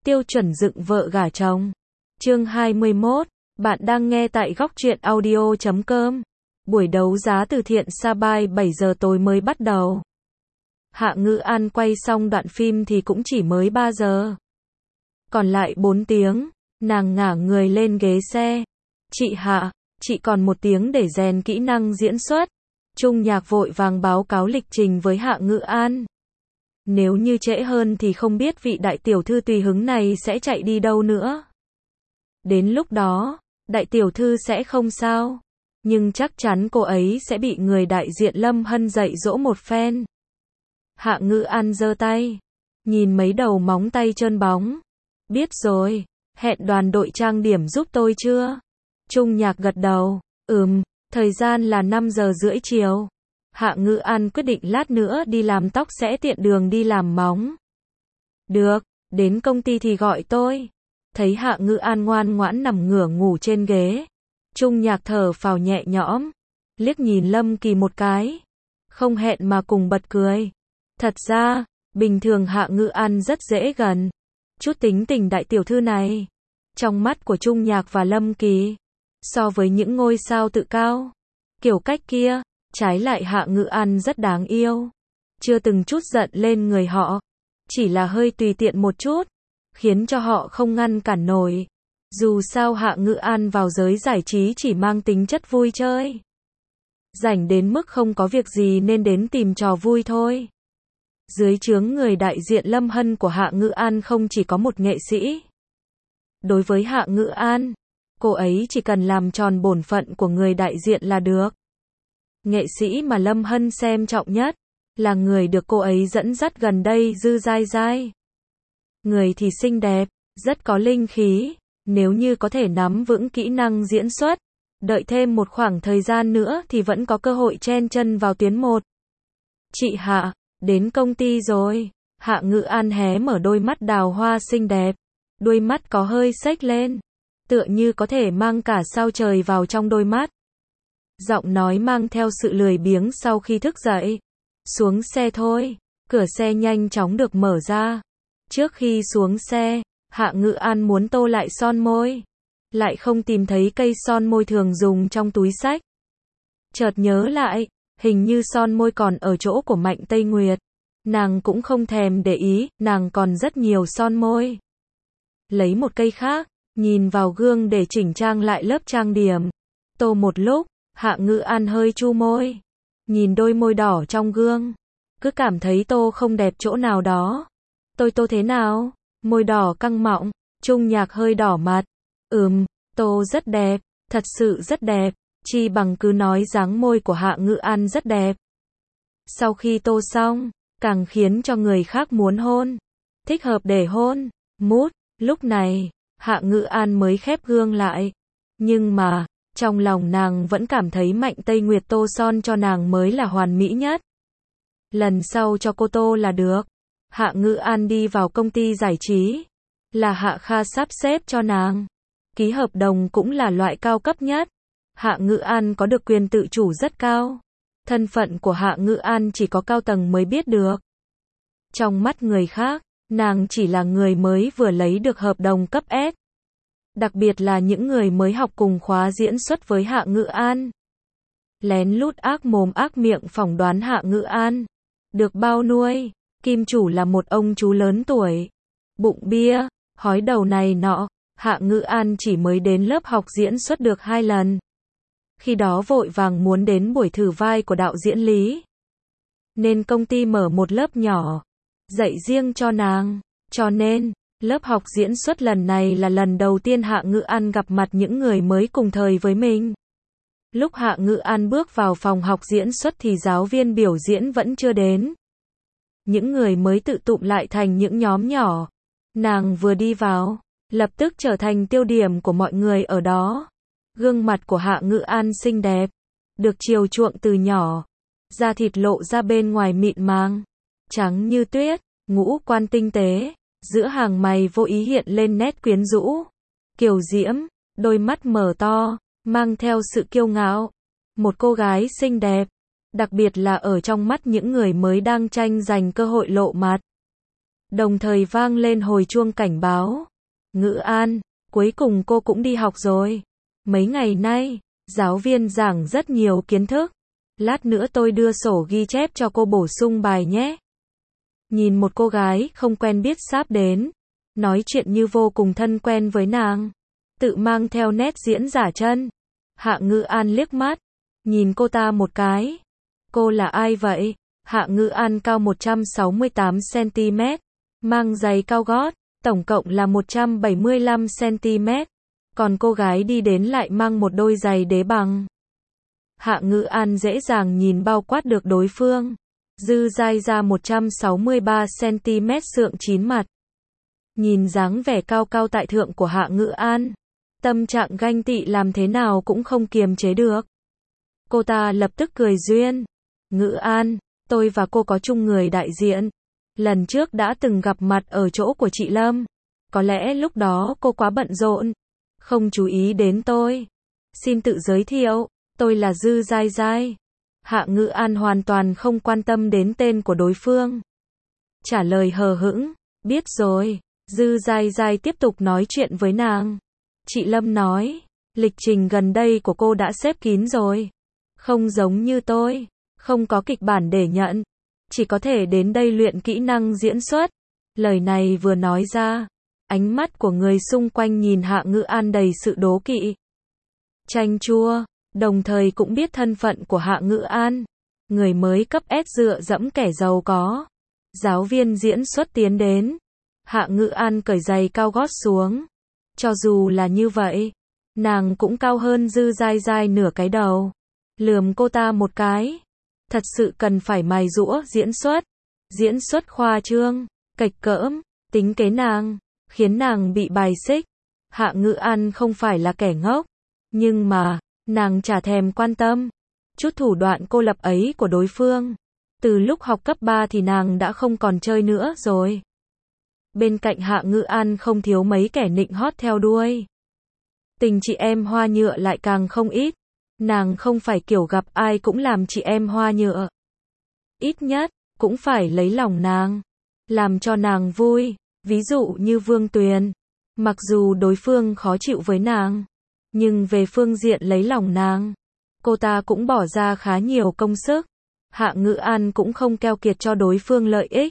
Tiêu chuẩn dựng vợ gả chồng. Chương 21, bạn đang nghe tại góc truyện audio.com. Buổi đấu giá từ thiện Sabai 7 giờ tối mới bắt đầu. Hạ Ngữ An quay xong đoạn phim thì cũng chỉ mới 3 giờ. Còn lại 4 tiếng, nàng ngả người lên ghế xe. Chị Hạ, chị còn 1 tiếng để rèn kỹ năng diễn xuất. Trung Nhạc vội vàng báo cáo lịch trình với Hạ Ngữ An. Nếu như trễ hơn thì không biết vị đại tiểu thư tùy hứng này sẽ chạy đi đâu nữa. Đến lúc đó, đại tiểu thư sẽ không sao. Nhưng chắc chắn cô ấy sẽ bị người đại diện Lâm Hân dạy dỗ một phen. Hạ Ngữ An giơ tay, nhìn mấy đầu móng tay trơn bóng. Biết rồi, hẹn đoàn đội trang điểm giúp tôi chưa? Trung Nhạc gật đầu, thời gian là 5 giờ rưỡi chiều. Hạ Ngữ An quyết định lát nữa đi làm tóc sẽ tiện đường đi làm móng. Được, đến công ty thì gọi tôi. Thấy Hạ Ngữ An ngoan ngoãn nằm ngửa ngủ trên ghế. Trung Nhạc thở phào nhẹ nhõm, liếc nhìn Lâm Kỳ một cái. Không hẹn mà cùng bật cười. Thật ra, bình thường Hạ Ngữ An rất dễ gần. Chút tính tình đại tiểu thư này, trong mắt của Trung Nhạc và Lâm Kỳ, so với những ngôi sao tự cao, kiểu cách kia, trái lại Hạ Ngữ An rất đáng yêu. Chưa từng chút giận lên người họ, chỉ là hơi tùy tiện một chút, khiến cho họ không ngăn cản nổi. Dù sao Hạ Ngữ An vào giới giải trí chỉ mang tính chất vui chơi. Rảnh đến mức không có việc gì nên đến tìm trò vui thôi. Dưới trướng người đại diện Lâm Hân của Hạ Ngữ An không chỉ có một nghệ sĩ. Đối với Hạ Ngữ An, cô ấy chỉ cần làm tròn bổn phận của người đại diện là được. Nghệ sĩ mà Lâm Hân xem trọng nhất là người được cô ấy dẫn dắt gần đây, Dư Dai Dai. Người thì xinh đẹp, rất có linh khí, nếu như có thể nắm vững kỹ năng diễn xuất, đợi thêm một khoảng thời gian nữa thì vẫn có cơ hội chen chân vào tuyến 1. Chị Hạ, đến công ty rồi. Hạ Ngữ An hé mở đôi mắt đào hoa xinh đẹp, đôi mắt có hơi xếch lên, tựa như có thể mang cả sao trời vào trong đôi mắt. Giọng nói mang theo sự lười biếng sau khi thức dậy. Xuống xe thôi. Cửa xe nhanh chóng được mở ra. Trước khi xuống xe, Hạ Ngữ An muốn tô lại son môi, lại không tìm thấy cây son môi thường dùng trong túi xách. Chợt nhớ lại, hình như son môi còn ở chỗ của Mạnh Tây Nguyệt. Nàng cũng không thèm để ý, nàng còn rất nhiều son môi. Lấy một cây khác, nhìn vào gương để chỉnh trang lại lớp trang điểm. Tô một lúc, Hạ Ngữ An hơi chu môi, nhìn đôi môi đỏ trong gương, cứ cảm thấy tô không đẹp chỗ nào đó. Tôi tô thế nào? Môi đỏ căng mọng. Trung Nhạc hơi đỏ mặt. Tô rất đẹp, thật sự rất đẹp, chi bằng cứ nói dáng môi của Hạ Ngữ An rất đẹp. Sau khi tô xong, càng khiến cho người khác muốn hôn. Thích hợp để hôn. Mút. Lúc này, Hạ Ngữ An mới khép gương lại. Nhưng mà, trong lòng nàng vẫn cảm thấy Mạnh Tây Nguyệt tô son cho nàng mới là hoàn mỹ nhất. Lần sau cho cô tô là được. Hạ Ngữ An đi vào công ty giải trí, là Hạ Kha sắp xếp cho nàng. Ký hợp đồng cũng là loại cao cấp nhất. Hạ Ngữ An có được quyền tự chủ rất cao. Thân phận của Hạ Ngữ An chỉ có cao tầng mới biết được. Trong mắt người khác, nàng chỉ là người mới vừa lấy được hợp đồng cấp S. Đặc biệt là những người mới học cùng khóa diễn xuất với Hạ Ngữ An. Lén lút ác mồm ác miệng phỏng đoán Hạ Ngữ An được bao nuôi. Kim chủ là một ông chú lớn tuổi, bụng bia, hói đầu này nọ. Hạ Ngữ An chỉ mới đến lớp học diễn xuất được 2 lần. Khi đó vội vàng muốn đến buổi thử vai của đạo diễn Lý, nên công ty mở một lớp nhỏ, dạy riêng cho nàng. Cho nên, lớp học diễn xuất lần này là lần đầu tiên Hạ Ngữ An gặp mặt những người mới cùng thời với mình. Lúc Hạ Ngữ An bước vào phòng học diễn xuất thì giáo viên biểu diễn vẫn chưa đến. Những người mới tự tụm lại thành những nhóm nhỏ. Nàng vừa đi vào, lập tức trở thành tiêu điểm của mọi người ở đó. Gương mặt của Hạ Ngữ An xinh đẹp, được chiều chuộng từ nhỏ. Da thịt lộ ra bên ngoài mịn màng, trắng như tuyết, ngũ quan tinh tế. Giữa hàng mày vô ý hiện lên nét quyến rũ, kiều diễm, đôi mắt mở to, mang theo sự kiêu ngạo. Một cô gái xinh đẹp, đặc biệt là ở trong mắt những người mới đang tranh giành cơ hội lộ mặt. đồng thời vang lên hồi chuông cảnh báo. Ngữ An, cuối cùng cô cũng đi học rồi. Mấy ngày nay, giáo viên giảng rất nhiều kiến thức. Lát nữa tôi đưa sổ ghi chép cho cô bổ sung bài nhé. Nhìn một cô gái không quen biết sáp đến, nói chuyện như vô cùng thân quen với nàng, tự mang theo nét diễn giả chân. Hạ Ngữ An liếc mắt, nhìn cô ta một cái. Cô là ai vậy? Hạ Ngữ An cao 168 cm, mang giày cao gót, tổng cộng là 175 cm. Còn cô gái đi đến lại mang một đôi giày đế bằng. Hạ Ngữ An dễ dàng nhìn bao quát được đối phương. Dư dai ra 163 cm sượng chín mặt. Nhìn dáng vẻ cao cao tại thượng của Hạ Ngữ An, tâm trạng ganh tị làm thế nào cũng không kiềm chế được. Cô ta lập tức cười duyên. Ngữ An, tôi và cô có chung người đại diện. Lần trước đã từng gặp mặt ở chỗ của chị Lâm. Có lẽ lúc đó cô quá bận rộn, không chú ý đến tôi. Xin tự giới thiệu, tôi là Dư Dai Dai. Hạ Ngữ An hoàn toàn không quan tâm đến tên của đối phương. Trả lời hờ hững, biết rồi. Dư Dai Dai tiếp tục nói chuyện với nàng. Chị Lâm nói, lịch trình gần đây của cô đã xếp kín rồi. Không giống như tôi, không có kịch bản để nhận. Chỉ có thể đến đây luyện kỹ năng diễn xuất. Lời này vừa nói ra, ánh mắt của người xung quanh nhìn Hạ Ngữ An đầy sự đố kỵ, chanh chua, đồng thời cũng biết thân phận của Hạ Ngữ An. Người mới cấp S dựa dẫm kẻ giàu có. Giáo viên diễn xuất tiến đến. Hạ Ngữ An cởi giày cao gót xuống. Cho dù là như vậy, nàng cũng cao hơn Dư Dai Dai nửa cái đầu. Lườm cô ta một cái. Thật sự cần phải mài giũa diễn xuất khoa trương, kệch cỡm, tính kế nàng, khiến nàng bị bài xích. Hạ Ngữ An không phải là kẻ ngốc, nhưng mà, nàng chả thèm quan tâm chút thủ đoạn cô lập ấy của đối phương. Từ lúc học cấp 3 thì nàng đã không còn chơi nữa rồi. Bên cạnh Hạ Ngữ An không thiếu mấy kẻ nịnh hót theo đuôi. Tình chị em hoa nhựa lại càng không ít. Nàng không phải kiểu gặp ai cũng làm chị em hoa nhựa. Ít nhất, cũng phải lấy lòng nàng, làm cho nàng vui. Ví dụ như Vương Tuyền. Mặc dù đối phương khó chịu với nàng, nhưng về phương diện lấy lòng nàng, cô ta cũng bỏ ra khá nhiều công sức. Hạ Ngữ An cũng không keo kiệt cho đối phương lợi ích.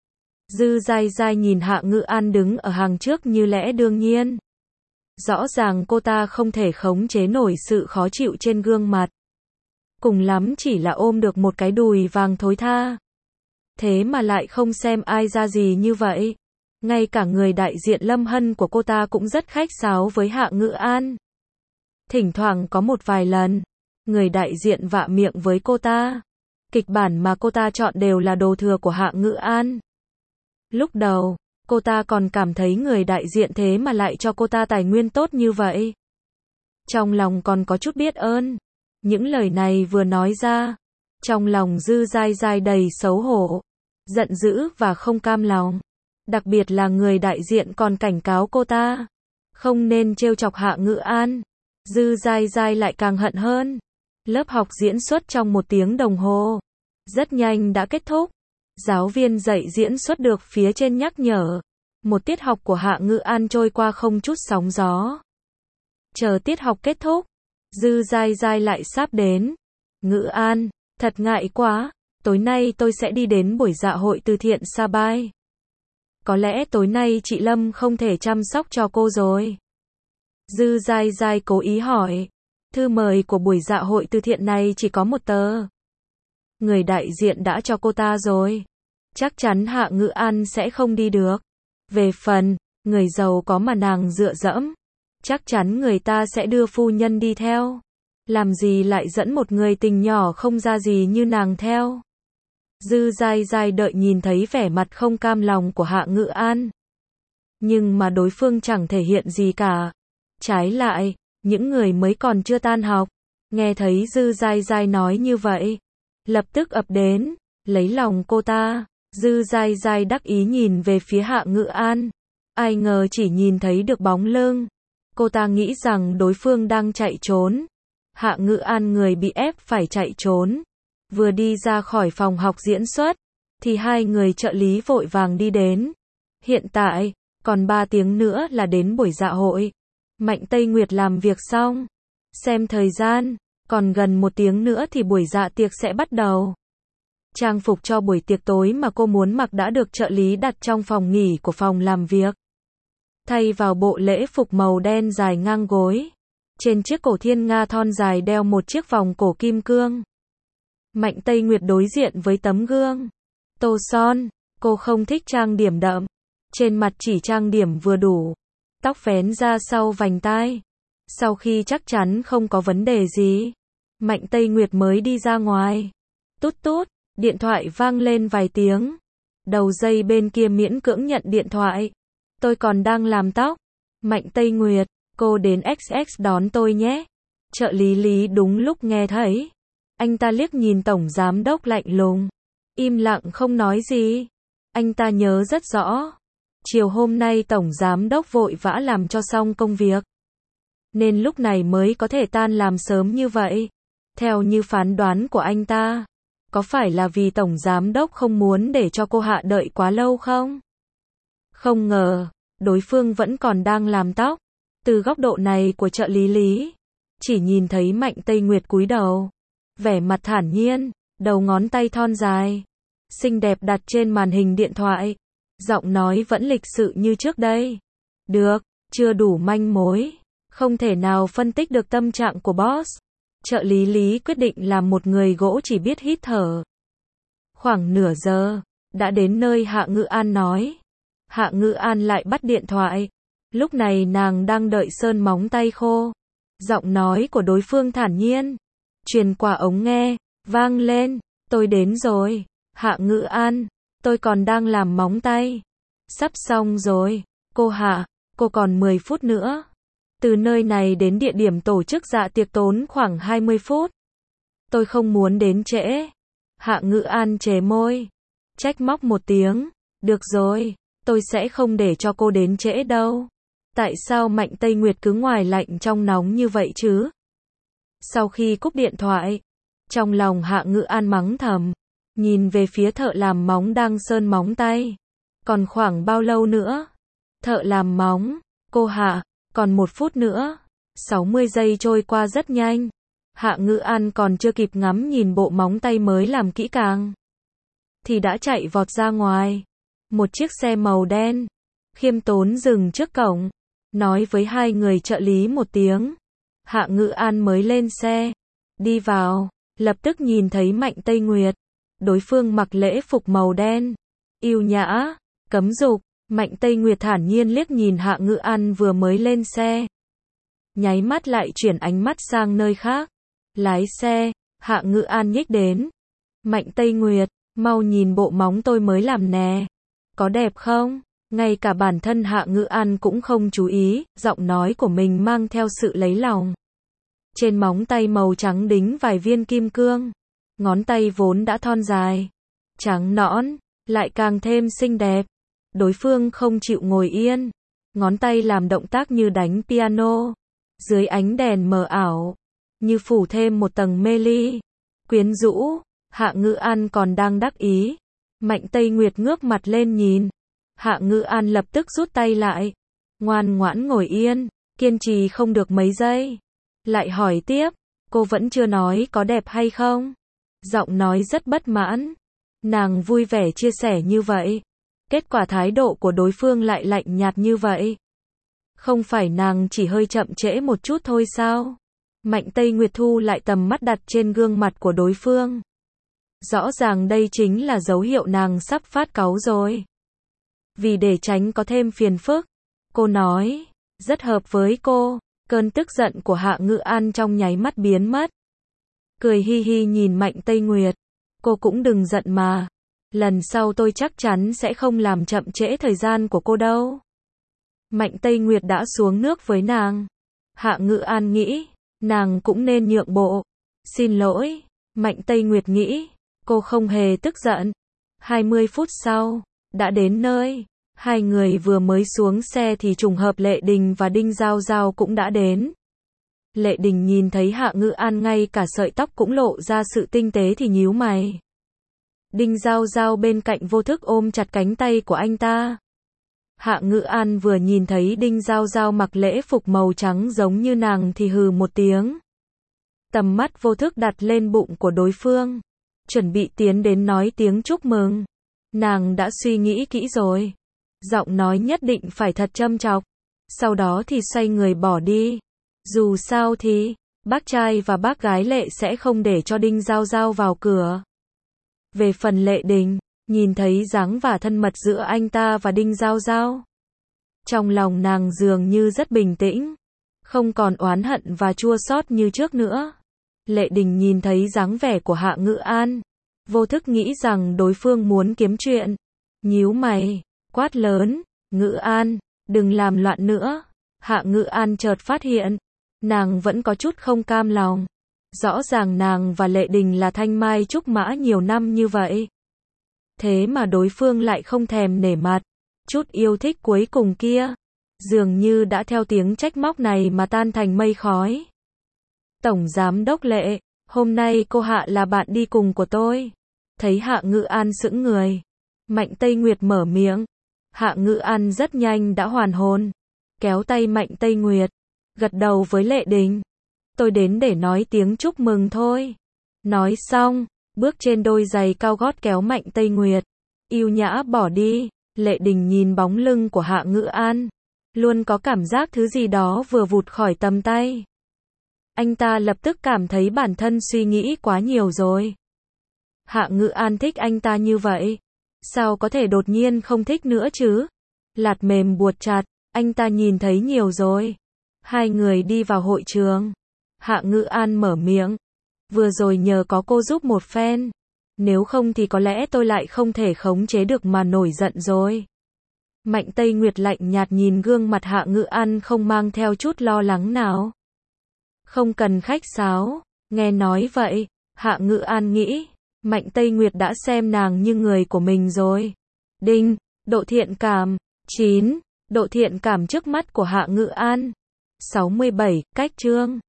Dư Dai Dai nhìn Hạ Ngữ An đứng ở hàng trước như lẽ đương nhiên. Rõ ràng cô ta không thể khống chế nổi sự khó chịu trên gương mặt. Cùng lắm chỉ là ôm được một cái đùi vàng thối tha. Thế mà lại không xem ai ra gì như vậy. Ngay cả người đại diện Lâm Hân của cô ta cũng rất khách sáo với Hạ Ngữ An. Thỉnh thoảng có một vài lần, người đại diện vạ miệng với cô ta. Kịch bản mà cô ta chọn đều là đồ thừa của Hạ Ngữ An. Lúc đầu, cô ta còn cảm thấy người đại diện thế mà lại cho cô ta tài nguyên tốt như vậy. Trong lòng còn có chút biết ơn. Những lời này vừa nói ra, trong lòng Dư Dai Dai đầy xấu hổ, giận dữ và không cam lòng. Đặc biệt là người đại diện còn cảnh cáo cô ta không nên trêu chọc Hạ Ngữ An. Dư Dai Dai lại càng hận hơn. Lớp học diễn xuất trong 1 tiếng đồng hồ rất nhanh đã kết thúc. Giáo viên dạy diễn xuất được phía trên nhắc nhở. Một tiết học của Hạ Ngữ An trôi qua không chút sóng gió. Chờ tiết học kết thúc, Dư Dai Dai lại sắp đến. Ngữ An, thật ngại quá, tối nay tôi sẽ đi đến buổi dạ hội từ thiện Sa Bai. Có lẽ tối nay chị Lâm không thể chăm sóc cho cô rồi. Dư Dai Dai cố ý hỏi. Thư mời của buổi dạ hội từ thiện này chỉ có 1 tờ. Người đại diện đã cho cô ta rồi. Chắc chắn Hạ Ngữ An sẽ không đi được. Về phần, người giàu có mà nàng dựa dẫm, chắc chắn người ta sẽ đưa phu nhân đi theo. Làm gì lại dẫn một người tình nhỏ không ra gì như nàng theo. Dư Dai Dai đợi nhìn thấy vẻ mặt không cam lòng của Hạ Ngữ An. Nhưng mà đối phương chẳng thể hiện gì cả. Trái lại, những người mới còn chưa tan học, nghe thấy Dư Dai Dai nói như vậy, lập tức ập đến, lấy lòng cô ta. Dư Dai Dai đắc ý nhìn về phía Hạ Ngữ An. Ai ngờ chỉ nhìn thấy được bóng lưng. Cô ta nghĩ rằng đối phương đang chạy trốn. Hạ Ngữ An người bị ép phải chạy trốn. Vừa đi ra khỏi phòng học diễn xuất, thì 2 người trợ lý vội vàng đi đến. Hiện tại, còn 3 tiếng nữa là đến buổi dạ hội. Mạnh Tây Nguyệt làm việc xong. Xem thời gian, còn gần 1 tiếng nữa thì buổi dạ tiệc sẽ bắt đầu. Trang phục cho buổi tiệc tối mà cô muốn mặc đã được trợ lý đặt trong phòng nghỉ của phòng làm việc. Thay vào bộ lễ phục màu đen dài ngang gối. Trên chiếc cổ thiên nga thon dài đeo một chiếc vòng cổ kim cương. Mạnh Tây Nguyệt đối diện với tấm gương. Tô son, cô không thích trang điểm đậm. Trên mặt chỉ trang điểm vừa đủ. Tóc vén ra sau vành tai. Sau khi chắc chắn không có vấn đề gì, Mạnh Tây Nguyệt mới đi ra ngoài. Tút tút, điện thoại vang lên vài tiếng. Đầu dây bên kia miễn cưỡng nhận điện thoại. Tôi còn đang làm tóc. Mạnh Tây Nguyệt, cô đến XX đón tôi nhé. Trợ lý Lý đúng lúc nghe thấy. Anh ta liếc nhìn tổng giám đốc lạnh lùng. Im lặng không nói gì. Anh ta nhớ rất rõ. Chiều hôm nay tổng giám đốc vội vã làm cho xong công việc. Nên lúc này mới có thể tan làm sớm như vậy. Theo như phán đoán của anh ta, có phải là vì tổng giám đốc không muốn để cho cô Hạ đợi quá lâu không? Không ngờ, đối phương vẫn còn đang làm tóc. Từ góc độ này của trợ lý Lý, chỉ nhìn thấy Mạnh Tây Nguyệt cúi đầu, vẻ mặt thản nhiên, đầu ngón tay thon dài, xinh đẹp đặt trên màn hình điện thoại. Giọng nói vẫn lịch sự như trước đây. Được, chưa đủ manh mối. Không thể nào phân tích được tâm trạng của boss. Trợ lý Lý quyết định làm một người gỗ chỉ biết hít thở. Khoảng nửa giờ, đã đến nơi Hạ Ngự An nói. Hạ Ngự An lại bắt điện thoại. Lúc này nàng đang đợi sơn móng tay khô. Giọng nói của đối phương thản nhiên. Truyền qua ống nghe, vang lên. Tôi đến rồi. Hạ Ngự An, tôi còn đang làm móng tay. Sắp xong rồi. Cô Hạ, cô còn 10 phút nữa. Từ nơi này đến địa điểm tổ chức dạ tiệc tốn khoảng 20 phút. Tôi không muốn đến trễ. Hạ Ngự An chề môi. Trách móc một tiếng. Được rồi, tôi sẽ không để cho cô đến trễ đâu. Tại sao Mạnh Tây Nguyệt cứ ngoài lạnh trong nóng như vậy chứ? Sau khi cúp điện thoại, trong lòng Hạ Ngự An mắng thầm. Nhìn về phía thợ làm móng đang sơn móng tay. Còn khoảng bao lâu nữa? Thợ làm móng. Cô Hạ, còn 1 phút nữa. 60 giây trôi qua rất nhanh. Hạ Ngự An còn chưa kịp ngắm nhìn bộ móng tay mới làm kỹ càng, thì đã chạy vọt ra ngoài. Một chiếc xe màu đen, khiêm tốn dừng trước cổng. Nói với 2 người trợ lý một tiếng. Hạ Ngự An mới lên xe. Đi vào, lập tức nhìn thấy Mạnh Tây Nguyệt. Đối phương mặc lễ phục màu đen. Yêu nhã, cấm dục. Mạnh Tây Nguyệt thản nhiên liếc nhìn Hạ Ngự An vừa mới lên xe. Nháy mắt lại chuyển ánh mắt sang nơi khác. Lái xe, Hạ Ngự An nhích đến. Mạnh Tây Nguyệt, mau nhìn bộ móng tôi mới làm nè. Có đẹp không? Ngay cả bản thân Hạ Ngự An cũng không chú ý, giọng nói của mình mang theo sự lấy lòng. Trên móng tay màu trắng đính vài viên kim cương. Ngón tay vốn đã thon dài, trắng nõn, lại càng thêm xinh đẹp. Đối phương không chịu ngồi yên. Ngón tay làm động tác như đánh piano. Dưới ánh đèn mờ ảo, như phủ thêm một tầng mê ly. Quyến rũ, Hạ Ngự An còn đang đắc ý. Mạnh Tây Nguyệt ngước mặt lên nhìn. Hạ Ngự An lập tức rút tay lại. Ngoan ngoãn ngồi yên, kiên trì không được mấy giây. Lại hỏi tiếp, cô vẫn chưa nói có đẹp hay không? Giọng nói rất bất mãn. Nàng vui vẻ chia sẻ như vậy. Kết quả thái độ của đối phương lại lạnh nhạt như vậy. Không phải nàng chỉ hơi chậm trễ một chút thôi sao? Mạnh Tây Nguyệt thu lại tầm mắt đặt trên gương mặt của đối phương. Rõ ràng đây chính là dấu hiệu nàng sắp phát cáu rồi. Vì để tránh có thêm phiền phức, cô nói, rất hợp với cô. Cơn tức giận của Hạ Ngự An trong nháy mắt biến mất. Cười hi hi nhìn Mạnh Tây Nguyệt. Cô cũng đừng giận mà. Lần sau tôi chắc chắn sẽ không làm chậm trễ thời gian của cô đâu. Mạnh Tây Nguyệt đã xuống nước với nàng. Hạ Ngự An nghĩ, nàng cũng nên nhượng bộ. Xin lỗi. Mạnh Tây Nguyệt nghĩ, cô không hề tức giận. 20 phút sau, đã đến nơi. 2 người vừa mới xuống xe thì trùng hợp Lệ Đình và Đinh Giao Giao cũng đã đến. Lệ Đình nhìn thấy Hạ Ngự An ngay cả sợi tóc cũng lộ ra sự tinh tế thì nhíu mày. Đinh Giao Giao bên cạnh vô thức ôm chặt cánh tay của anh ta. Hạ Ngữ An vừa nhìn thấy Đinh Giao Giao mặc lễ phục màu trắng giống như nàng thì hừ một tiếng. Tầm mắt vô thức đặt lên bụng của đối phương, chuẩn bị tiến đến nói tiếng chúc mừng. Nàng đã suy nghĩ kỹ rồi, giọng nói nhất định phải thật châm chọc, sau đó thì xoay người bỏ đi. Dù sao thì, bác trai và bác gái Lệ sẽ không để cho Đinh Giao Giao vào cửa. Về phần Lệ Đình, nhìn thấy dáng vẻ thân mật giữa anh ta và Đinh Giao Giao, trong lòng nàng dường như rất bình tĩnh, không còn oán hận và chua xót như trước nữa. Lệ Đình nhìn thấy dáng vẻ của Hạ Ngữ An, vô thức nghĩ rằng đối phương muốn kiếm chuyện. Nhíu mày, quát lớn, Ngữ An, đừng làm loạn nữa. Hạ Ngữ An chợt phát hiện, nàng vẫn có chút không cam lòng. Rõ ràng nàng và Lệ Đình là thanh mai trúc mã nhiều năm như vậy. Thế mà đối phương lại không thèm nể mặt. Chút yêu thích cuối cùng kia, dường như đã theo tiếng trách móc này mà tan thành mây khói. Tổng Giám đốc Lệ, hôm nay cô Hạ là bạn đi cùng của tôi. Thấy Hạ Ngữ An sững người, Mạnh Tây Nguyệt mở miệng. Hạ Ngữ An rất nhanh đã hoàn hồn, kéo tay Mạnh Tây Nguyệt, gật đầu với Lệ Đình. Tôi đến để nói tiếng chúc mừng thôi. Nói xong, bước trên đôi giày cao gót kéo Mạnh Tây Nguyệt, yêu nhã bỏ đi. Lệ Đình nhìn bóng lưng của Hạ Ngữ An, luôn có cảm giác thứ gì đó vừa vụt khỏi tầm tay. Anh ta lập tức cảm thấy bản thân suy nghĩ quá nhiều rồi. Hạ Ngữ An thích anh ta như vậy, sao có thể đột nhiên không thích nữa chứ? Lạt mềm buộc chặt, anh ta nhìn thấy nhiều rồi. Hai người đi vào hội trường. Hạ Ngữ An mở miệng. Vừa rồi nhờ có cô giúp một phen. Nếu không thì có lẽ tôi lại không thể khống chế được mà nổi giận rồi. Mạnh Tây Nguyệt lạnh nhạt nhìn gương mặt Hạ Ngữ An không mang theo chút lo lắng nào. Không cần khách sáo. Nghe nói vậy, Hạ Ngữ An nghĩ, Mạnh Tây Nguyệt đã xem nàng như người của mình rồi. Đinh, độ thiện cảm. 9. Độ thiện cảm trước mắt của Hạ Ngữ An. 67. Cách chương.